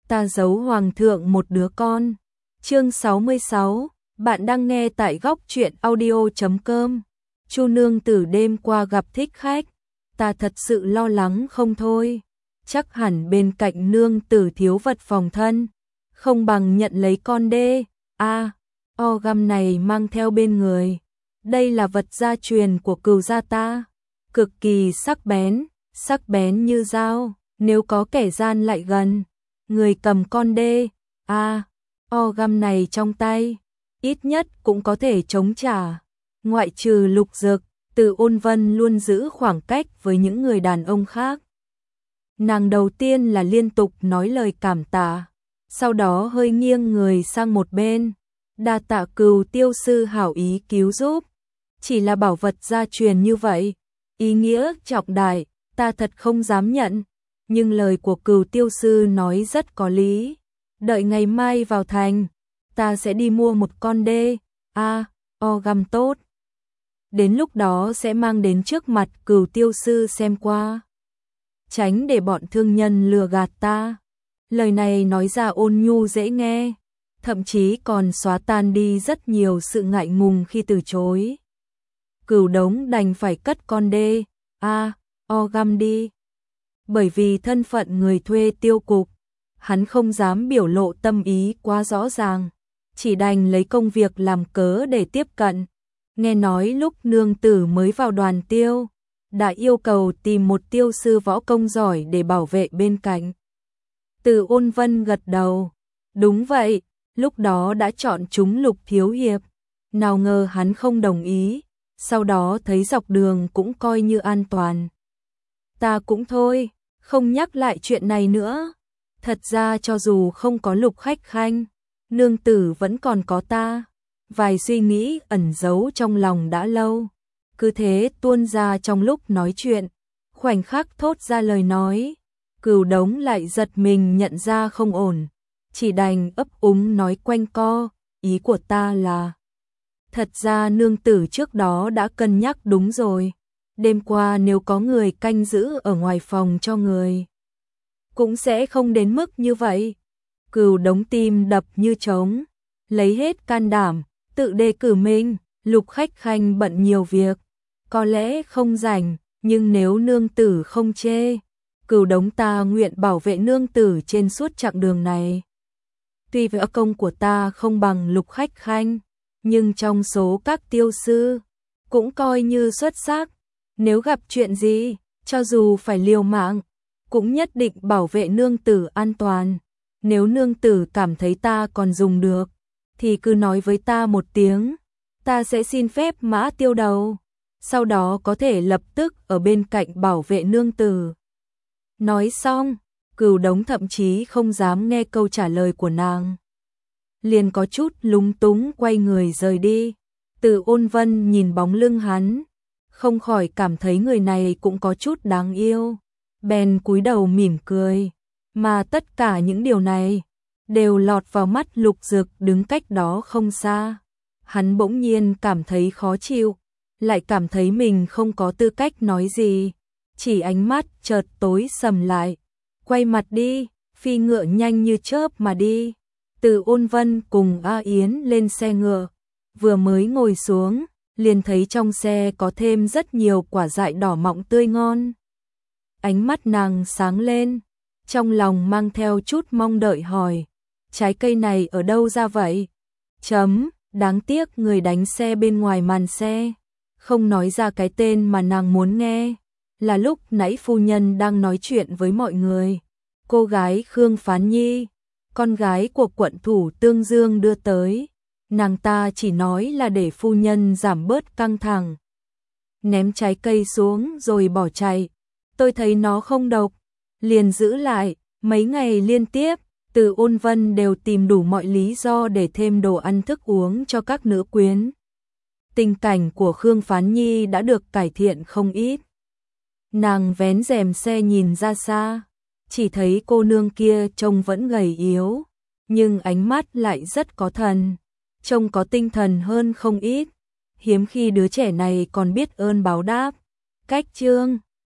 ta giấu hoàng thượng một đứa con. Chương 66, bạn đang nghe tại góc truyện audio.com. Chu nương tử đêm qua gặp thích khách, ta thật sự lo lắng không thôi. Chắc hẳn bên cạnh nương tử thiếu vật phòng thân, không bằng nhận lấy con đê. Găm này mang theo bên người. Đây là vật gia truyền của Cửu gia ta, cực kỳ sắc bén như dao, nếu có kẻ gian lại gần, người cầm con đê, găm này trong tay, ít nhất cũng có thể chống trả. Ngoại trừ Lục Dực, Từ Ôn Vân luôn giữ khoảng cách với những người đàn ông khác. Nàng đầu tiên là liên tục nói lời cảm tạ, sau đó hơi nghiêng người sang một bên, đa tạ Cửu tiêu sư hảo ý cứu giúp. Chỉ là bảo vật gia truyền như vậy, ý nghĩa trọng đại, ta thật không dám nhận, nhưng lời của Cửu tiêu sư nói rất có lý. Đợi ngày mai vào thành, ta sẽ đi mua một con đê, găm tốt. Đến lúc đó sẽ mang đến trước mặt Cửu tiêu sư xem qua. Tránh để bọn thương nhân lừa gạt ta. Lời này nói ra ôn nhu dễ nghe, thậm chí còn xóa tan đi rất nhiều sự ngại ngùng khi từ chối. Cửu Đống đành phải cất con đê, găm đi. Bởi vì thân phận người thuê tiêu cục, hắn không dám biểu lộ tâm ý quá rõ ràng, chỉ đành lấy công việc làm cớ để tiếp cận. Nghe nói lúc nương tử mới vào đoàn tiêu, đã yêu cầu tìm một tiêu sư võ công giỏi để bảo vệ bên cạnh. Từ Ôn Vân gật đầu, đúng vậy, lúc đó đã chọn chúng Lục thiếu hiệp, nào ngờ hắn không đồng ý, sau đó thấy dọc đường cũng coi như an toàn. Ta cũng thôi, không nhắc lại chuyện này nữa. Thật ra cho dù không có Lục khách khanh, nương tử vẫn còn có ta. Vài suy nghĩ ẩn giấu trong lòng đã lâu, cứ thế tuôn ra trong lúc nói chuyện, khoảnh khắc thốt ra lời nói. Cửu Đống lại giật mình nhận ra không ổn, chỉ đành ấp úng nói quanh co, ý của ta là, thật ra nương tử trước đó đã cân nhắc đúng rồi, đêm qua nếu có người canh giữ ở ngoài phòng cho người, cũng sẽ không đến mức như vậy. Cửu Đống tim đập như trống, lấy hết can đảm, tự đề cử mình. Lục khách khanh bận nhiều việc, có lẽ không rảnh, nhưng nếu nương tử không chê, Cửu Đống ta nguyện bảo vệ nương tử trên suốt chặng đường này. Tuy võ công của ta không bằng Lục khách khanh, nhưng trong số các tiêu sư, cũng coi như xuất sắc. Nếu gặp chuyện gì, cho dù phải liều mạng, cũng nhất định bảo vệ nương tử an toàn. Nếu nương tử cảm thấy ta còn dùng được, thì cứ nói với ta một tiếng, ta sẽ xin phép mã tiêu đầu, sau đó có thể lập tức ở bên cạnh bảo vệ nương tử. Nói xong, Cửu Đống thậm chí không dám nghe câu trả lời của nàng, liền có chút lúng túng quay người rời đi. Từ Ôn Vân nhìn bóng lưng hắn, không khỏi cảm thấy người này cũng có chút đáng yêu, bèn cúi đầu mỉm cười. Mà tất cả những điều này đều lọt vào mắt Lục Dực đứng cách đó không xa. Hắn bỗng nhiên cảm thấy khó chịu, lại cảm thấy mình không có tư cách nói gì, chỉ ánh mắt chợt tối sầm lại, quay mặt đi, phi ngựa nhanh như chớp mà đi. Từ Ôn Vân cùng A Yến lên xe ngựa, vừa mới ngồi xuống, liền thấy trong xe có thêm rất nhiều quả dại đỏ mọng tươi ngon. Ánh mắt nàng sáng lên, trong lòng mang theo chút mong đợi hỏi, trái cây này ở đâu ra vậy? Đáng tiếc người đánh xe bên ngoài màn xe, không nói ra cái tên mà nàng muốn nghe. Là lúc nãy phu nhân đang nói chuyện với mọi người, cô gái Khương Phán Nhi, con gái của quận thủ Tương Dương đưa tới. Nàng ta chỉ nói là để phu nhân giảm bớt căng thẳng, ném trái cây xuống rồi bỏ chạy. Tôi thấy nó không độc, liền giữ lại. Mấy ngày liên tiếp, Từ Ôn Vân đều tìm đủ mọi lý do để thêm đồ ăn thức uống cho các nữ quyến. Tình cảnh của Khương Phán Nhi đã được cải thiện không ít. Nàng vén rèm xe nhìn ra xa, chỉ thấy cô nương kia trông vẫn gầy yếu, nhưng ánh mắt lại rất có thần, trông có tinh thần hơn không ít. Hiếm khi đứa trẻ này còn biết ơn báo đáp. Cách chương